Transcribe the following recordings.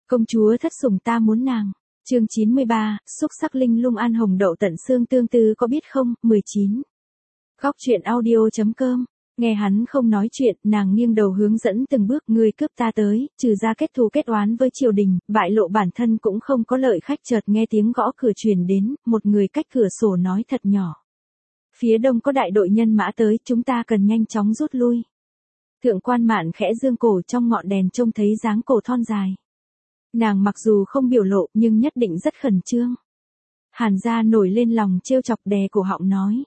Công chúa thất sủng ta muốn nàng. Chương 93, xúc sắc linh lung an hồng đậu tận xương tương tư có biết không? 19. Góc truyện audio.com. Nghe hắn không nói chuyện, nàng nghiêng đầu hướng dẫn từng bước, người cướp ta tới, trừ ra kết thù kết oán với triều đình, bại lộ bản thân cũng không có lợi khách. Chợt nghe tiếng gõ cửa truyền đến, một người cách cửa sổ nói thật nhỏ. Phía đông có đại đội nhân mã tới, chúng ta cần nhanh chóng rút lui. Thượng quan Mạn khẽ dương cổ, trong ngọn đèn trông thấy dáng cổ thon dài. Nàng mặc dù không biểu lộ nhưng nhất định rất khẩn trương. Hàn gia nổi lên lòng trêu chọc, đè cổ họng nói.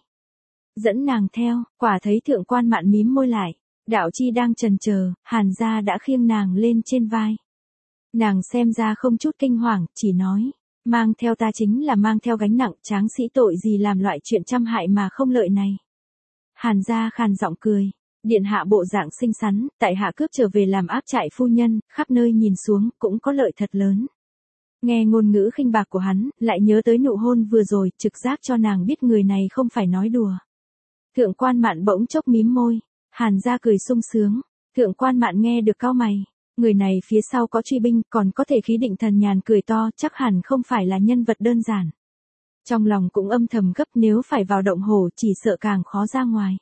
Dẫn nàng theo, quả thấy thượng quan Mạn mím môi lại. Đạo chi đang chần chờ, Hàn gia đã khiêng nàng lên trên vai. Nàng xem ra không chút kinh hoàng, chỉ nói. Mang theo ta chính là mang theo gánh nặng, tráng sĩ tội gì làm loại chuyện trăm hại mà không lợi này. Hàn gia khàn giọng cười. Điện hạ bộ dạng xinh xắn, tại hạ cướp trở về làm áp trại phu nhân, khắp nơi nhìn xuống, cũng có lợi thật lớn. Nghe ngôn ngữ khinh bạc của hắn, lại nhớ tới nụ hôn vừa rồi, trực giác cho nàng biết người này không phải nói đùa. Thượng quan Mạn bỗng chốc mím môi, Hàn gia cười sung sướng. Thượng quan Mạn nghe được cau mày, người này phía sau có truy binh, còn có thể khí định thần nhàn cười to, chắc hẳn không phải là nhân vật đơn giản. Trong lòng cũng âm thầm gấp, nếu phải vào động hồ chỉ sợ càng khó ra ngoài.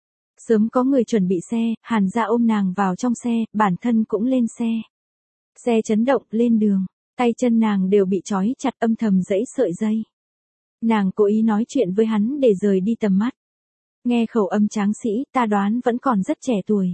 Sớm có người chuẩn bị xe, Hàn gia ôm nàng vào trong xe, bản thân cũng lên xe. Xe chấn động, lên đường, tay chân nàng đều bị trói chặt, âm thầm giãy sợi dây. Nàng cố ý nói chuyện với hắn để rời đi tầm mắt. Nghe khẩu âm tráng sĩ, ta đoán vẫn còn rất trẻ tuổi.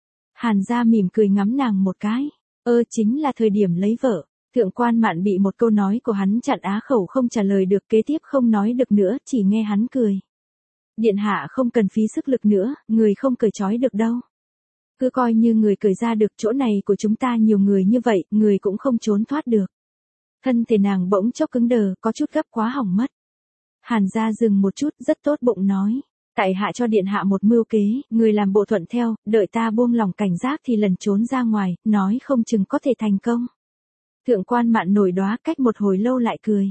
Hàn gia mỉm cười ngắm nàng một cái. Chính là thời điểm lấy vợ. Thượng quan Mạn bị một câu nói của hắn chặn á khẩu, không trả lời được, kế tiếp không nói được nữa, chỉ nghe hắn cười. Điện hạ không cần phí sức lực nữa, người không cởi trói được đâu. Cứ coi như người cởi ra được, chỗ này của chúng ta nhiều người như vậy, người cũng không trốn thoát được. Thân thể nàng bỗng chốc cứng đờ, có chút gấp quá hỏng mất. Hàn gia dừng một chút, rất tốt bụng nói. Tại hạ cho điện hạ một mưu kế, người làm bộ thuận theo, đợi ta buông lòng cảnh giác thì lần trốn ra ngoài, nói không chừng có thể thành công. Thượng quan Mạn nổi đoá, cách một hồi lâu lại cười.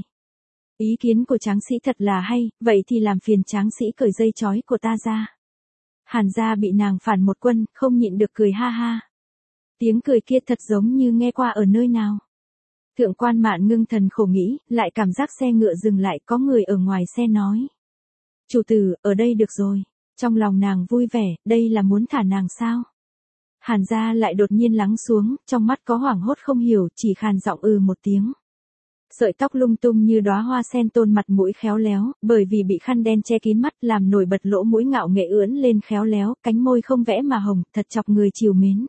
Ý kiến của tráng sĩ thật là hay, vậy thì làm phiền tráng sĩ cởi dây trói của ta ra. Hàn gia bị nàng phản một quân, không nhịn được cười ha ha. Tiếng cười kia thật giống như nghe qua ở nơi nào. Thượng quan Mạn ngưng thần khổ nghĩ, lại cảm giác xe ngựa dừng lại, có người ở ngoài xe nói. Chủ tử, ở đây được rồi. Trong lòng nàng vui vẻ, đây là muốn thả nàng sao? Hàn gia lại đột nhiên lắng xuống, trong mắt có hoảng hốt không hiểu, chỉ khàn giọng một tiếng. Sợi tóc lung tung như đóa hoa sen, tôn mặt mũi khéo léo, bởi vì bị khăn đen che kín mắt làm nổi bật lỗ mũi ngạo nghệ ưỡn lên khéo léo, cánh môi không vẽ mà hồng, thật chọc người trìu mến.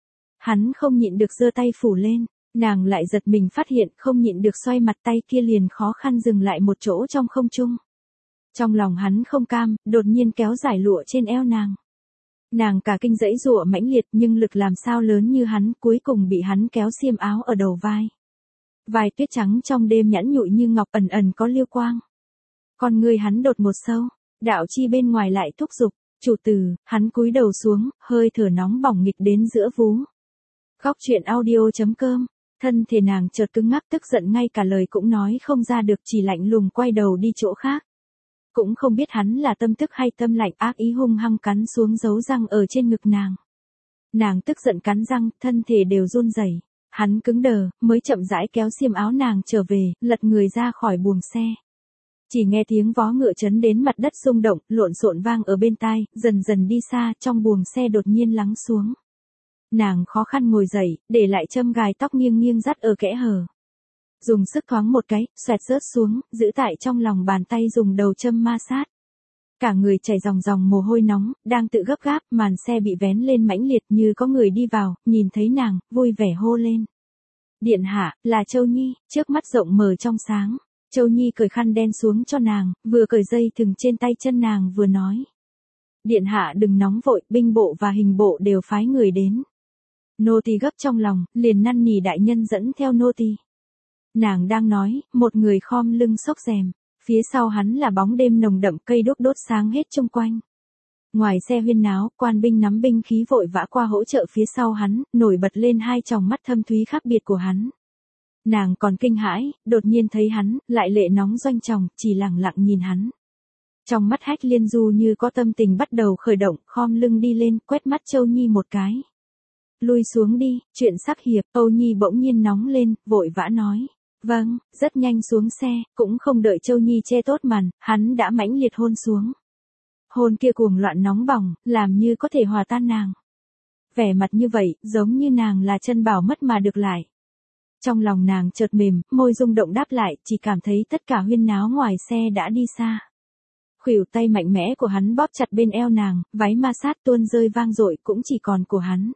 Hắn không nhịn được giơ tay phủ lên, nàng lại giật mình phát hiện, không nhịn được xoay mặt, tay kia liền khó khăn dừng lại một chỗ trong không trung. Trong lòng hắn không cam, đột nhiên kéo giải lụa trên eo nàng. Nàng cả kinh giãy giụa mãnh liệt, nhưng lực làm sao lớn như hắn, cuối cùng bị hắn kéo xiêm áo ở đầu vai. Vài tuyết trắng trong đêm nhẵn nhụi như ngọc, ẩn ẩn có liêu quang. Con người hắn đột một sâu, đạo chi bên ngoài lại thúc giục. Chủ tử, hắn cúi đầu xuống, hơi thở nóng bỏng nghịch đến giữa vú. Góc truyện audio.com. Thân thể nàng chợt cứng ngắc, tức giận ngay cả lời cũng nói không ra được, chỉ lạnh lùng quay đầu đi chỗ khác. Cũng không biết hắn là tâm tức hay tâm lạnh, ác ý hung hăng cắn xuống dấu răng ở trên ngực nàng. Nàng tức giận cắn răng, thân thể đều run rẩy. Hắn cứng đờ, mới chậm rãi kéo xiêm áo nàng trở về, lật người ra khỏi buồng xe. Chỉ nghe tiếng vó ngựa chấn đến mặt đất rung động, lộn xộn vang ở bên tai, dần dần đi xa, trong buồng xe đột nhiên lắng xuống. Nàng khó khăn ngồi dậy, để lại châm gài tóc nghiêng nghiêng dắt ở kẽ hở. Dùng sức thoáng một cái, xoẹt rớt xuống, giữ tại trong lòng bàn tay, dùng đầu châm ma sát. Cả người chảy ròng ròng mồ hôi nóng, đang tự gấp gáp, màn xe bị vén lên mãnh liệt như có người đi vào, nhìn thấy nàng, vui vẻ hô lên. Điện hạ, là Châu Nhi, trước mắt rộng mở trong sáng. Châu Nhi cởi khăn đen xuống cho nàng, vừa cởi dây thừng trên tay chân nàng vừa nói. Điện hạ đừng nóng vội, binh bộ và hình bộ đều phái người đến. Nô tỳ gấp trong lòng, liền năn nỉ đại nhân dẫn theo nô tỳ. Nàng đang nói, một người khom lưng xốc rèm. Phía sau hắn là bóng đêm nồng đậm, cây đuốc đốt sáng hết chung quanh. Ngoài xe huyên náo, quan binh nắm binh khí vội vã qua hỗ trợ phía sau hắn, nổi bật lên hai tròng mắt thâm thúy khác biệt của hắn. Nàng còn kinh hãi, đột nhiên thấy hắn, lại lệ nóng doanh tròng, chỉ lặng lặng nhìn hắn. Trong mắt Hách Liên Du như có tâm tình bắt đầu khởi động, khom lưng đi lên, quét mắt Châu Nhi một cái. Lui xuống đi, chuyện sắp hiệp. Âu Nhi bỗng nhiên nóng lên, vội vã nói. Vâng, rất nhanh xuống xe, cũng không đợi Châu Nhi che tốt màn, hắn đã mãnh liệt hôn xuống. Hôn kia cuồng loạn nóng bỏng, làm như có thể hòa tan nàng. Vẻ mặt như vậy, giống như nàng là chân bảo mất mà được lại. Trong lòng nàng chợt mềm, môi rung động đáp lại, chỉ cảm thấy tất cả huyên náo ngoài xe đã đi xa. Khuỷu tay mạnh mẽ của hắn bóp chặt bên eo nàng, váy ma sát tuôn rơi vang dội cũng chỉ còn của hắn.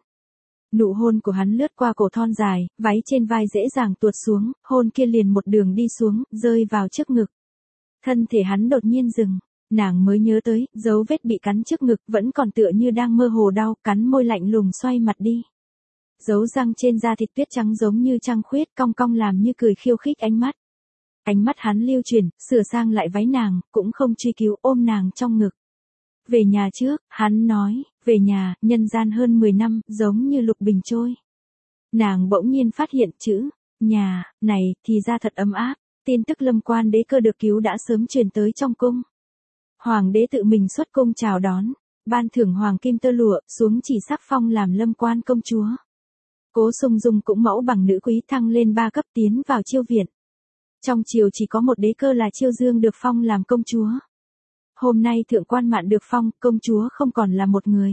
Nụ hôn của hắn lướt qua cổ thon dài, váy trên vai dễ dàng tuột xuống, hôn kia liền một đường đi xuống, rơi vào trước ngực. Thân thể hắn đột nhiên dừng, nàng mới nhớ tới, dấu vết bị cắn trước ngực vẫn còn tựa như đang mơ hồ đau, cắn môi lạnh lùng xoay mặt đi. Dấu răng trên da thịt tuyết trắng giống như trăng khuyết cong cong làm như cười khiêu khích ánh mắt. Ánh mắt hắn lưu chuyển, sửa sang lại váy nàng, cũng không truy cứu ôm nàng trong ngực. Về nhà trước, hắn nói, về nhà, nhân gian hơn 10 năm, giống như lục bình trôi. Nàng bỗng nhiên phát hiện chữ, nhà, này, thì ra thật ấm áp, tin tức Lâm Quan đế cơ được cứu đã sớm truyền tới trong cung. Hoàng đế tự mình xuất cung chào đón, ban thưởng hoàng kim tơ lụa, xuống chỉ sắc phong làm Lâm Quan công chúa. Cố Sung Dung cũng mẫu bằng nữ quý thăng lên 3 cấp tiến vào chiêu viện. Trong triều chỉ có một đế cơ là Chiêu Dương được phong làm công chúa. Hôm nay Thượng Quan Mạn được phong, công chúa không còn là một người.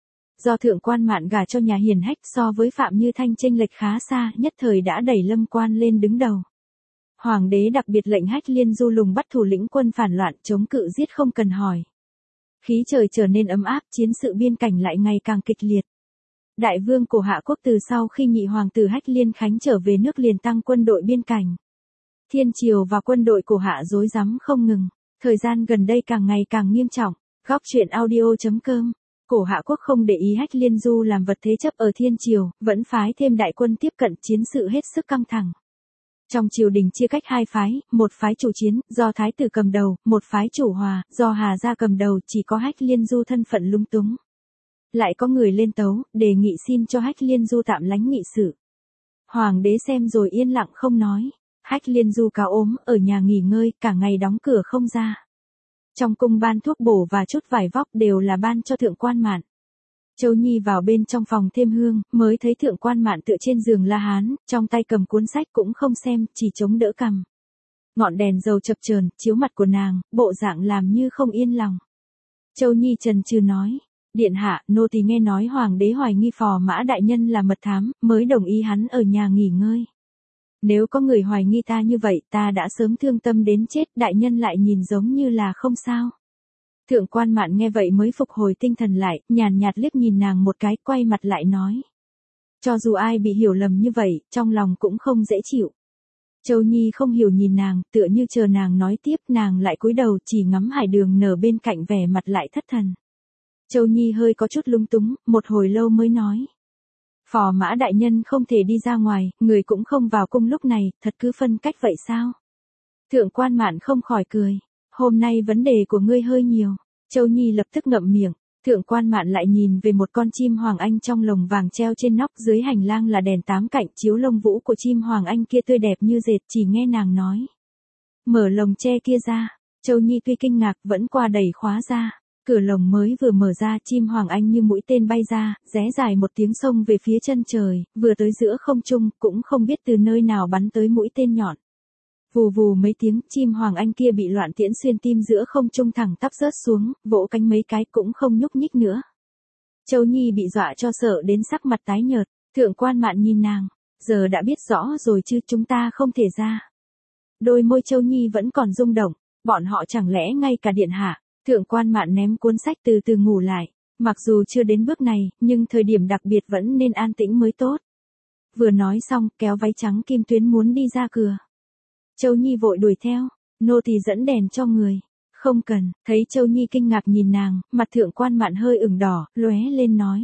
Do Thượng Quan Mạn gả cho nhà hiền hách so với Phạm Như Thanh chênh lệch khá xa, nhất thời đã đẩy Lâm Quan lên đứng đầu. Hoàng đế đặc biệt lệnh Hách Liên Du lùng bắt thủ lĩnh quân phản loạn, chống cự giết không cần hỏi. Khí trời trở nên ấm áp, chiến sự biên cảnh lại ngày càng kịch liệt. Đại vương của Hạ quốc từ sau khi nhị hoàng tử Hách Liên Khánh trở về nước liền tăng quân đội biên cảnh. Thiên triều và quân đội của Hạ rối rắm không ngừng. Thời gian gần đây càng ngày càng nghiêm trọng. Góc truyện audio.com. Cổ Hạ quốc không để ý Hách Liên Du làm vật thế chấp ở thiên triều, vẫn phái thêm đại quân tiếp cận, chiến sự hết sức căng thẳng. Trong triều đình chia cách hai phái, một phái chủ chiến, do thái tử cầm đầu, một phái chủ hòa, do Hà gia cầm đầu, chỉ có Hách Liên Du thân phận lung túng. Lại có người lên tấu, đề nghị xin cho Hách Liên Du tạm lánh nghị sự. Hoàng đế xem rồi yên lặng không nói. Hách Liên Du cáo ốm, ở nhà nghỉ ngơi, cả ngày đóng cửa không ra. Trong cung ban thuốc bổ và chút vải vóc đều là ban cho Thượng Quan Mạn. Châu Nhi vào bên trong phòng thêm hương, mới thấy Thượng Quan Mạn tựa trên giường La Hán, trong tay cầm cuốn sách cũng không xem, chỉ chống đỡ cằm. Ngọn đèn dầu chập chờn chiếu mặt của nàng, bộ dạng làm như không yên lòng. Châu Nhi chần chừ nói, điện hạ, nô tỳ nghe nói hoàng đế hoài nghi Phò Mã đại nhân là mật thám, mới đồng ý hắn ở nhà nghỉ ngơi. Nếu có người hoài nghi ta như vậy, ta đã sớm thương tâm đến chết, đại nhân lại nhìn giống như là không sao. Thượng Quan Mạn nghe vậy mới phục hồi tinh thần lại, nhàn nhạt liếc nhìn nàng một cái, quay mặt lại nói. Cho dù ai bị hiểu lầm như vậy, trong lòng cũng không dễ chịu. Châu Nhi không hiểu nhìn nàng, tựa như chờ nàng nói tiếp, nàng lại cúi đầu chỉ ngắm hải đường nở bên cạnh, vẻ mặt lại thất thần. Châu Nhi hơi có chút lung túng, một hồi lâu mới nói. Phò Mã đại nhân không thể đi ra ngoài, người cũng không vào cung lúc này, thật cứ phân cách vậy sao? Thượng Quan Mạn không khỏi cười. Hôm nay vấn đề của ngươi hơi nhiều. Châu Nhi lập tức ngậm miệng. Thượng Quan Mạn lại nhìn về một con chim hoàng anh trong lồng vàng treo trên nóc, dưới hành lang là đèn 8 cạnh chiếu lông vũ của chim hoàng anh kia tươi đẹp như dệt, chỉ nghe nàng nói. Mở lồng tre kia ra. Châu Nhi tuy kinh ngạc vẫn qua đẩy khóa ra. Cửa lồng mới vừa mở ra, chim hoàng anh như mũi tên bay ra, rẽ dài một tiếng xông về phía chân trời, vừa tới giữa không trung, cũng không biết từ nơi nào bắn tới mũi tên nhọn. Vù vù mấy tiếng, chim hoàng anh kia bị loạn tiễn xuyên tim giữa không trung, thẳng tắp rớt xuống, vỗ cánh mấy cái cũng không nhúc nhích nữa. Châu Nhi bị dọa cho sợ đến sắc mặt tái nhợt. Thượng Quan Mạn nhìn nàng, giờ đã biết rõ rồi chứ, chúng ta không thể ra. Đôi môi Châu Nhi vẫn còn rung động, bọn họ chẳng lẽ ngay cả điện hạ. Thượng Quan Mạn ném cuốn sách từ từ ngủ lại. Mặc dù chưa đến bước này, nhưng thời điểm đặc biệt vẫn nên an tĩnh mới tốt. Vừa nói xong, kéo váy trắng kim tuyến muốn đi ra cửa. Châu Nhi vội đuổi theo, nô tỳ dẫn đèn cho người. Không cần, thấy Châu Nhi kinh ngạc nhìn nàng, mặt Thượng Quan Mạn hơi ửng đỏ, lóe lên nói.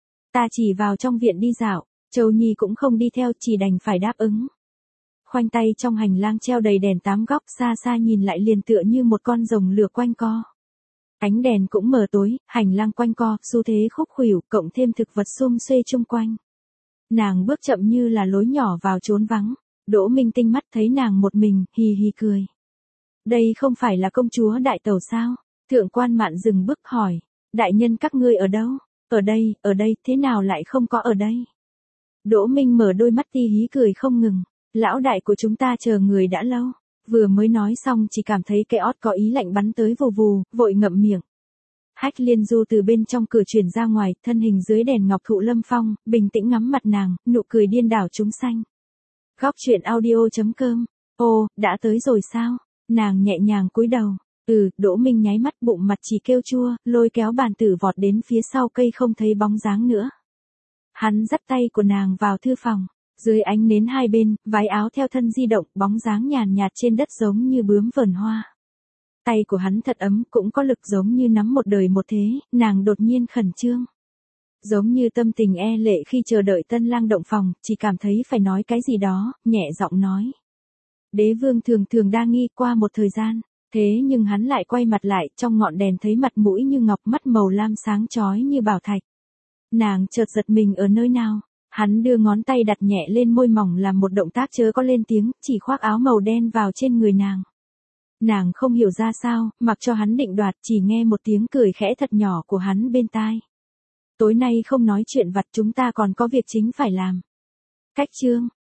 Ta chỉ vào trong viện đi dạo. Châu Nhi cũng không đi theo, chỉ đành phải đáp ứng. Khoanh tay trong hành lang treo đầy đèn 8 góc, xa xa nhìn lại liền tựa như một con rồng lửa quanh co. Ánh đèn cũng mờ tối, hành lang quanh co, xu thế khúc khuỷu, cộng thêm thực vật xum xuê chung quanh. Nàng bước chậm như là lối nhỏ vào chốn vắng. Đỗ Minh Tinh mắt thấy nàng một mình, hì hì cười. Đây không phải là công chúa đại tẩu sao? Thượng Quan Mạn dừng bước hỏi. Đại nhân các ngươi ở đâu? Ở đây, thế nào lại không có ở đây? Đỗ Minh mở đôi mắt ti hí cười không ngừng. Lão đại của chúng ta chờ người đã lâu. Vừa mới nói xong chỉ cảm thấy cái ót có ý lạnh bắn tới vù vù, vội ngậm miệng. Hách Liên Du từ bên trong cửa chuyển ra ngoài, thân hình dưới đèn ngọc thụ lâm phong, bình tĩnh ngắm mặt nàng, nụ cười điên đảo chúng sanh. Góc truyện audio.com. Ô, đã tới rồi sao? Nàng nhẹ nhàng cúi đầu. Đỗ Minh nháy mắt bụng mặt chỉ kêu chua, lôi kéo bàn tử vọt đến phía sau cây không thấy bóng dáng nữa. Hắn dắt tay của nàng vào thư phòng. Dưới ánh nến hai bên, váy áo theo thân di động, bóng dáng nhàn nhạt trên đất giống như bướm vờn hoa. Tay của hắn thật ấm, cũng có lực giống như nắm một đời một thế, nàng đột nhiên khẩn trương. Giống như tâm tình e lệ khi chờ đợi tân lang động phòng, chỉ cảm thấy phải nói cái gì đó, nhẹ giọng nói. Đế vương thường thường đa nghi qua một thời gian, thế nhưng hắn lại quay mặt lại, trong ngọn đèn thấy mặt mũi như ngọc, mắt màu lam sáng chói như bảo thạch. Nàng chợt giật mình ở nơi nào. Hắn đưa ngón tay đặt nhẹ lên môi mỏng làm một động tác chớ có lên tiếng, chỉ khoác áo màu đen vào trên người nàng. Nàng không hiểu ra sao, mặc cho hắn định đoạt, chỉ nghe một tiếng cười khẽ thật nhỏ của hắn bên tai. Tối nay không nói chuyện vặt, chúng ta còn có việc chính phải làm. Cách chương.